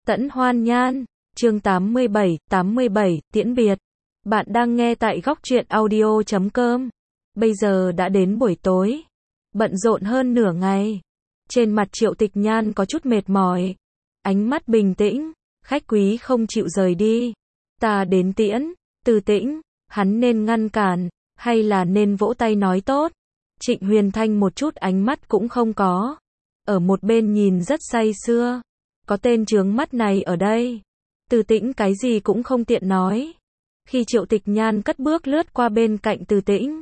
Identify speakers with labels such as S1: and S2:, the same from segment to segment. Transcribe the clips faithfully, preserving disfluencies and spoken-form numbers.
S1: Tẫn Hoan Nhan, chương tám mươi bảy, tám mươi bảy, tiễn biệt. Bạn đang nghe tại góc truyện audio chấm com. Bây giờ đã đến buổi tối. Bận rộn hơn nửa ngày. Trên mặt Triệu Tịch Nhan có chút mệt mỏi. Ánh mắt bình tĩnh, khách quý không chịu rời đi. Ta đến tiễn, Từ Tĩnh, hắn nên ngăn cản, hay là nên vỗ tay nói tốt. Trịnh Huyền Thanh một chút ánh mắt cũng không có. Ở một bên nhìn rất say sưa. Có tên chướng mắt này ở đây. Từ Tĩnh cái gì cũng không tiện nói. Khi Triệu Tịch Nhan cất bước lướt qua bên cạnh Từ Tĩnh.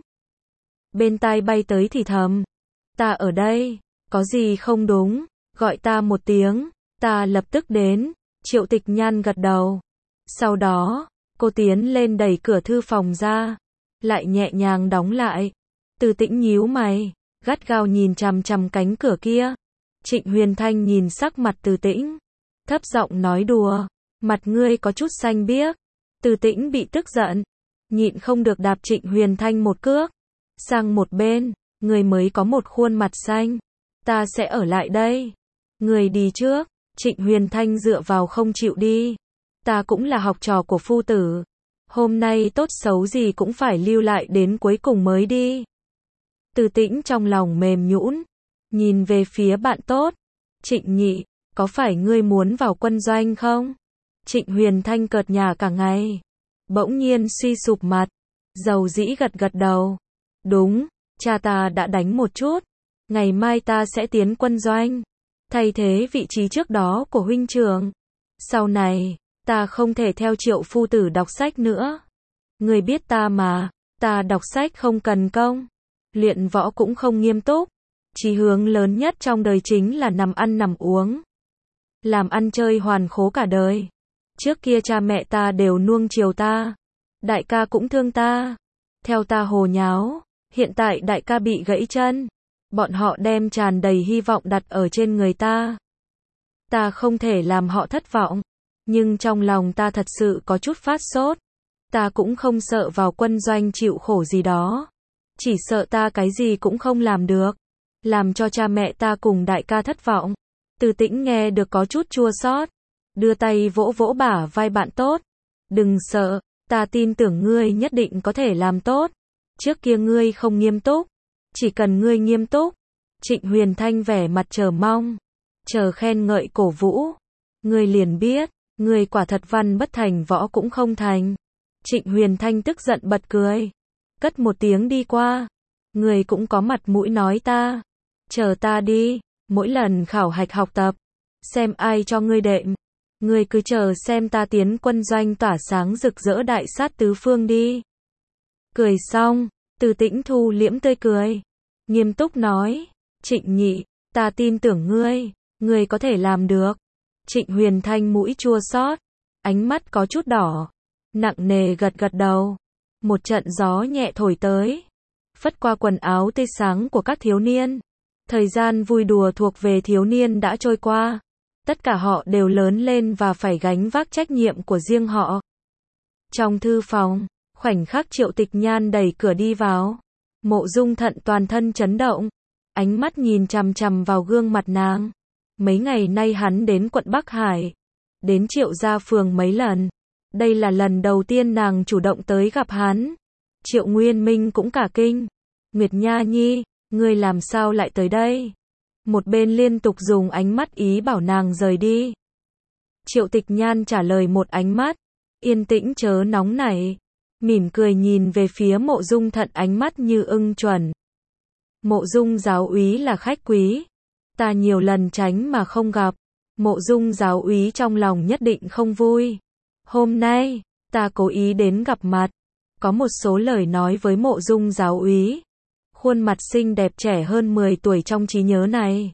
S1: Bên tai bay tới thì thầm. Ta ở đây, có gì không đúng, gọi ta một tiếng, ta lập tức đến. Triệu Tịch Nhan gật đầu. Sau đó, cô tiến lên đẩy cửa thư phòng ra, lại nhẹ nhàng đóng lại. Từ Tĩnh nhíu mày, gắt gao nhìn chằm chằm cánh cửa kia. Trịnh Huyền Thanh nhìn sắc mặt Từ Tĩnh, thấp giọng nói đùa, mặt ngươi có chút xanh biếc. Từ Tĩnh bị tức giận, nhịn không được đạp Trịnh Huyền Thanh một cước sang một bên. Người mới có một khuôn mặt xanh, ta sẽ ở lại đây. Người đi trước. Trịnh Huyền Thanh dựa vào không chịu đi. Ta cũng là học trò của phu tử, hôm nay tốt xấu gì cũng phải lưu lại đến cuối cùng mới đi. Từ Tĩnh trong lòng mềm nhũn, nhìn về phía bạn tốt. Trịnh nhị, có phải ngươi muốn vào quân doanh không? Trịnh Huyền Thanh cợt nhả cả ngày, bỗng nhiên suy sụp mặt, dầu dĩ gật gật đầu. Đúng, cha ta đã đánh một chút, ngày mai ta sẽ tiến quân doanh, thay thế vị trí trước đó của huynh trưởng. Sau này, ta không thể theo Triệu phu tử đọc sách nữa. Ngươi biết ta mà, ta đọc sách không cần công, luyện võ cũng không nghiêm túc. Chí hướng lớn nhất trong đời chính là nằm ăn nằm uống, làm ăn chơi hoàn khố cả đời. Trước kia cha mẹ ta đều nuông chiều ta, đại ca cũng thương ta, theo ta hồ nháo. Hiện tại đại ca bị gãy chân, bọn họ đem tràn đầy hy vọng đặt ở trên người ta. Ta không thể làm họ thất vọng, nhưng trong lòng ta thật sự có chút phát sốt. Ta cũng không sợ vào quân doanh chịu khổ gì đó, chỉ sợ ta cái gì cũng không làm được, làm cho cha mẹ ta cùng đại ca thất vọng. Từ Tĩnh nghe được có chút chua xót, đưa tay vỗ vỗ bả vai bạn tốt. Đừng sợ, ta tin tưởng ngươi nhất định có thể làm tốt. Trước kia ngươi không nghiêm túc, chỉ cần ngươi nghiêm túc. Trịnh Huyền Thanh vẻ mặt chờ mong, chờ khen ngợi cổ vũ. Ngươi liền biết, ngươi quả thật văn bất thành võ cũng không thành. Trịnh Huyền Thanh tức giận bật cười, cất một tiếng đi qua. Ngươi cũng có mặt mũi nói ta, chờ ta đi, mỗi lần khảo hạch học tập, xem ai cho ngươi đệm. Ngươi cứ chờ xem ta tiến quân doanh tỏa sáng rực rỡ đại sát tứ phương đi. Cười xong, Từ Tĩnh thu liễm tươi cười, nghiêm túc nói, Trịnh nhị, ta tin tưởng ngươi, ngươi có thể làm được. Trịnh Huyền Thanh mũi chua xót, ánh mắt có chút đỏ, nặng nề gật gật đầu. Một trận gió nhẹ thổi tới, phất qua quần áo tươi sáng của các thiếu niên. Thời gian vui đùa thuộc về thiếu niên đã trôi qua. Tất cả họ đều lớn lên và phải gánh vác trách nhiệm của riêng họ. Trong thư phòng, khoảnh khắc Triệu Tịch Nhan đẩy cửa đi vào, Mộ Dung Thận toàn thân chấn động, ánh mắt nhìn chằm chằm vào gương mặt nàng. Mấy ngày nay hắn đến quận Bắc Hải, đến Triệu gia phường mấy lần. Đây là lần đầu tiên nàng chủ động tới gặp hắn. Triệu Nguyên Minh cũng cả kinh. Nguyệt Nha Nhi, ngươi làm sao lại tới đây? Một bên liên tục dùng ánh mắt ý bảo nàng rời đi. Triệu Tịch Nhan trả lời một ánh mắt, yên tĩnh chớ nóng nảy, mỉm cười nhìn về phía Mộ Dung Thận, ánh mắt như ưng chuẩn. Mộ Dung giáo úy là khách quý, ta nhiều lần tránh mà không gặp. Mộ Dung giáo úy trong lòng nhất định không vui. Hôm nay, ta cố ý đến gặp mặt, có một số lời nói với Mộ Dung giáo úy. Khuôn mặt xinh đẹp trẻ hơn mười tuổi trong trí nhớ này,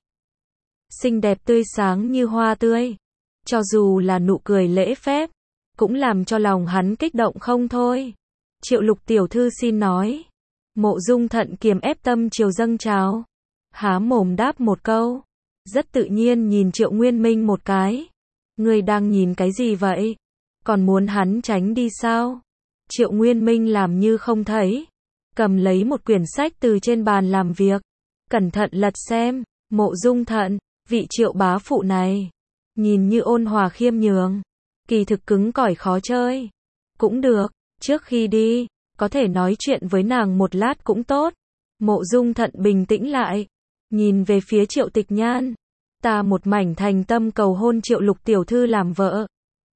S1: xinh đẹp tươi sáng như hoa tươi, cho dù là nụ cười lễ phép, cũng làm cho lòng hắn kích động không thôi. Triệu Lục tiểu thư xin nói. Mộ Dung Thận kiềm ép tâm chiều dâng trào, há mồm đáp một câu, rất tự nhiên nhìn Triệu Nguyên Minh một cái. Ngươi đang nhìn cái gì vậy? Còn muốn hắn tránh đi sao? Triệu Nguyên Minh làm như không thấy, cầm lấy một quyển sách từ trên bàn làm việc, cẩn thận lật xem. Mộ Dung Thận, vị Triệu bá phụ này, nhìn như ôn hòa khiêm nhường, kỳ thực cứng cỏi khó chơi. Cũng được, trước khi đi, có thể nói chuyện với nàng một lát cũng tốt. Mộ Dung Thận bình tĩnh lại, nhìn về phía Triệu Tịch Nhan. Ta một mảnh thành tâm cầu hôn Triệu Lục tiểu thư làm vợ.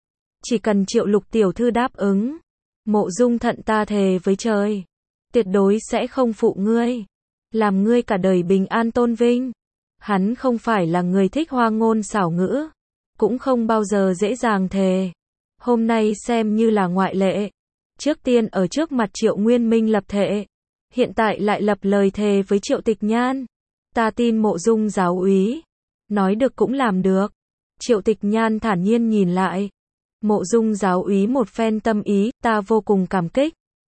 S1: Chỉ cần Triệu Lục tiểu thư đáp ứng, Mộ Dung Thận ta thề với trời, tuyệt đối sẽ không phụ ngươi, làm ngươi cả đời bình an tôn vinh. Hắn không phải là người thích hoa ngôn xảo ngữ, cũng không bao giờ dễ dàng thề. Hôm nay xem như là ngoại lệ. Trước tiên ở trước mặt Triệu Nguyên Minh lập thệ, hiện tại lại lập lời thề với Triệu Tịch Nhan. Ta tin Mộ Dung giáo úy, nói được cũng làm được. Triệu Tịch Nhan thản nhiên nhìn lại. Mộ Dung giáo úy một phen tâm ý, ta vô cùng cảm kích.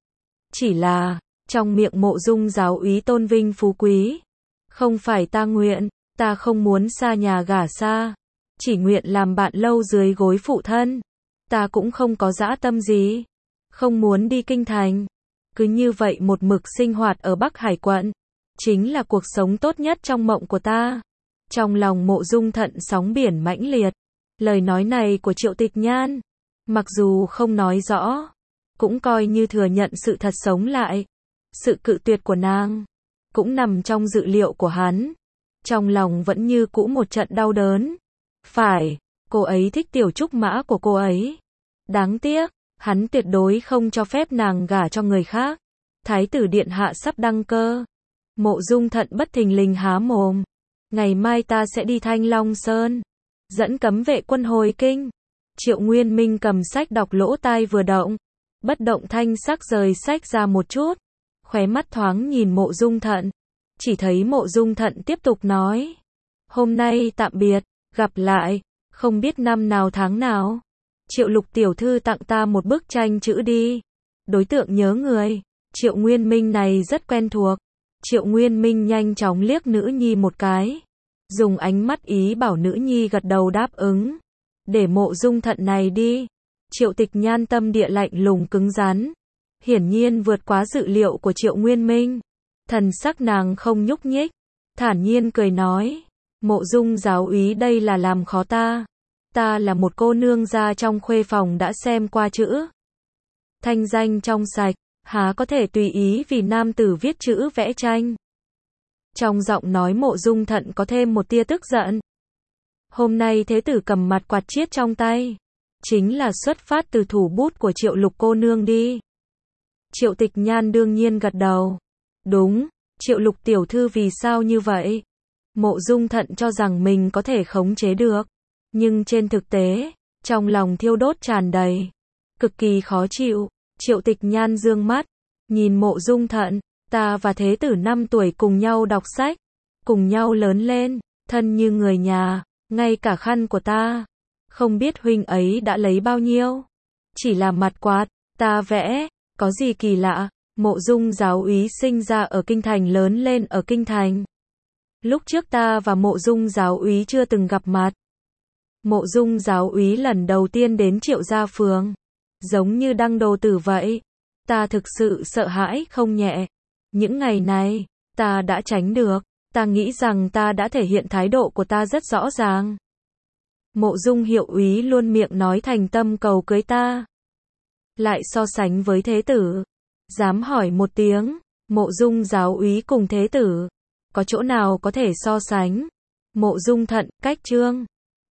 S1: Chỉ là, trong miệng Mộ Dung giáo úy tôn vinh phú quý, không phải ta nguyện, ta không muốn xa nhà gả xa, chỉ nguyện làm bạn lâu dưới gối phụ thân. Ta cũng không có dã tâm gì, không muốn đi kinh thành. Cứ như vậy một mực sinh hoạt ở Bắc Hải quận, chính là cuộc sống tốt nhất trong mộng của ta. Trong lòng Mộ Dung Thận sóng biển mãnh liệt. Lời nói này của Triệu Tịch Nhan, mặc dù không nói rõ, cũng coi như thừa nhận sự thật sống lại. Sự cự tuyệt của nàng, cũng nằm trong dự liệu của hắn. Trong lòng vẫn như cũ một trận đau đớn. Phải, cô ấy thích tiểu trúc mã của cô ấy. Đáng tiếc, hắn tuyệt đối không cho phép nàng gả cho người khác. Thái tử điện hạ sắp đăng cơ. Mộ Dung Thận bất thình lình há mồm. Ngày mai ta sẽ đi Thanh Long Sơn, dẫn cấm vệ quân hồi kinh. Triệu Nguyên Minh cầm sách đọc lỗ tai vừa động, bất động thanh sắc rời sách ra một chút, khóe mắt thoáng nhìn Mộ Dung Thận. Chỉ thấy Mộ Dung Thận tiếp tục nói, hôm nay tạm biệt, gặp lại, không biết năm nào tháng nào. Triệu Lục tiểu thư tặng ta một bức tranh chữ đi. Đối tượng nhớ người, Triệu Nguyên Minh này rất quen thuộc. Triệu Nguyên Minh nhanh chóng liếc nữ nhi một cái, dùng ánh mắt ý bảo nữ nhi gật đầu đáp ứng. Để Mộ Dung Thận này đi. Triệu Tịch Nhan tâm địa lạnh lùng cứng rắn, hiển nhiên vượt quá dự liệu của Triệu Nguyên Minh. Thần sắc nàng không nhúc nhích, thản nhiên cười nói, Mộ Dung giáo úy đây là làm khó ta. Ta là một cô nương gia trong khuê phòng đã xem qua chữ. Thanh danh trong sạch, há có thể tùy ý vì nam tử viết chữ vẽ tranh. Trong giọng nói Mộ Dung Thận có thêm một tia tức giận. Hôm nay thế tử cầm mặt quạt chiết trong tay, chính là xuất phát từ thủ bút của Triệu Lục cô nương đi. Triệu Tịch Nhan đương nhiên gật đầu. Đúng, Triệu Lục tiểu thư vì sao như vậy? Mộ Dung Thận cho rằng mình có thể khống chế được, nhưng trên thực tế, trong lòng thiêu đốt tràn đầy, cực kỳ khó chịu. Triệu Tịch Nhan dương mắt, nhìn Mộ Dung Thận, ta và thế tử năm tuổi cùng nhau đọc sách, cùng nhau lớn lên, thân như người nhà, ngay cả khăn của ta, không biết huynh ấy đã lấy bao nhiêu. Chỉ là mặt quạt, ta vẽ, có gì kỳ lạ. Mộ Dung giáo úy sinh ra ở kinh thành lớn lên ở kinh thành. Lúc trước ta và Mộ Dung giáo úy chưa từng gặp mặt. Mộ Dung giáo úy lần đầu tiên đến Triệu gia phường, giống như đăng đồ tử vậy. Ta thực sự sợ hãi không nhẹ. Những ngày này, ta đã tránh được. Ta nghĩ rằng ta đã thể hiện thái độ của ta rất rõ ràng. Mộ Dung hiệu úy luôn miệng nói thành tâm cầu cưới ta. Lại so sánh với thế tử. Dám hỏi một tiếng, Mộ Dung giáo úy cùng thế tử, có chỗ nào có thể so sánh? Mộ Dung Thận, cách trương.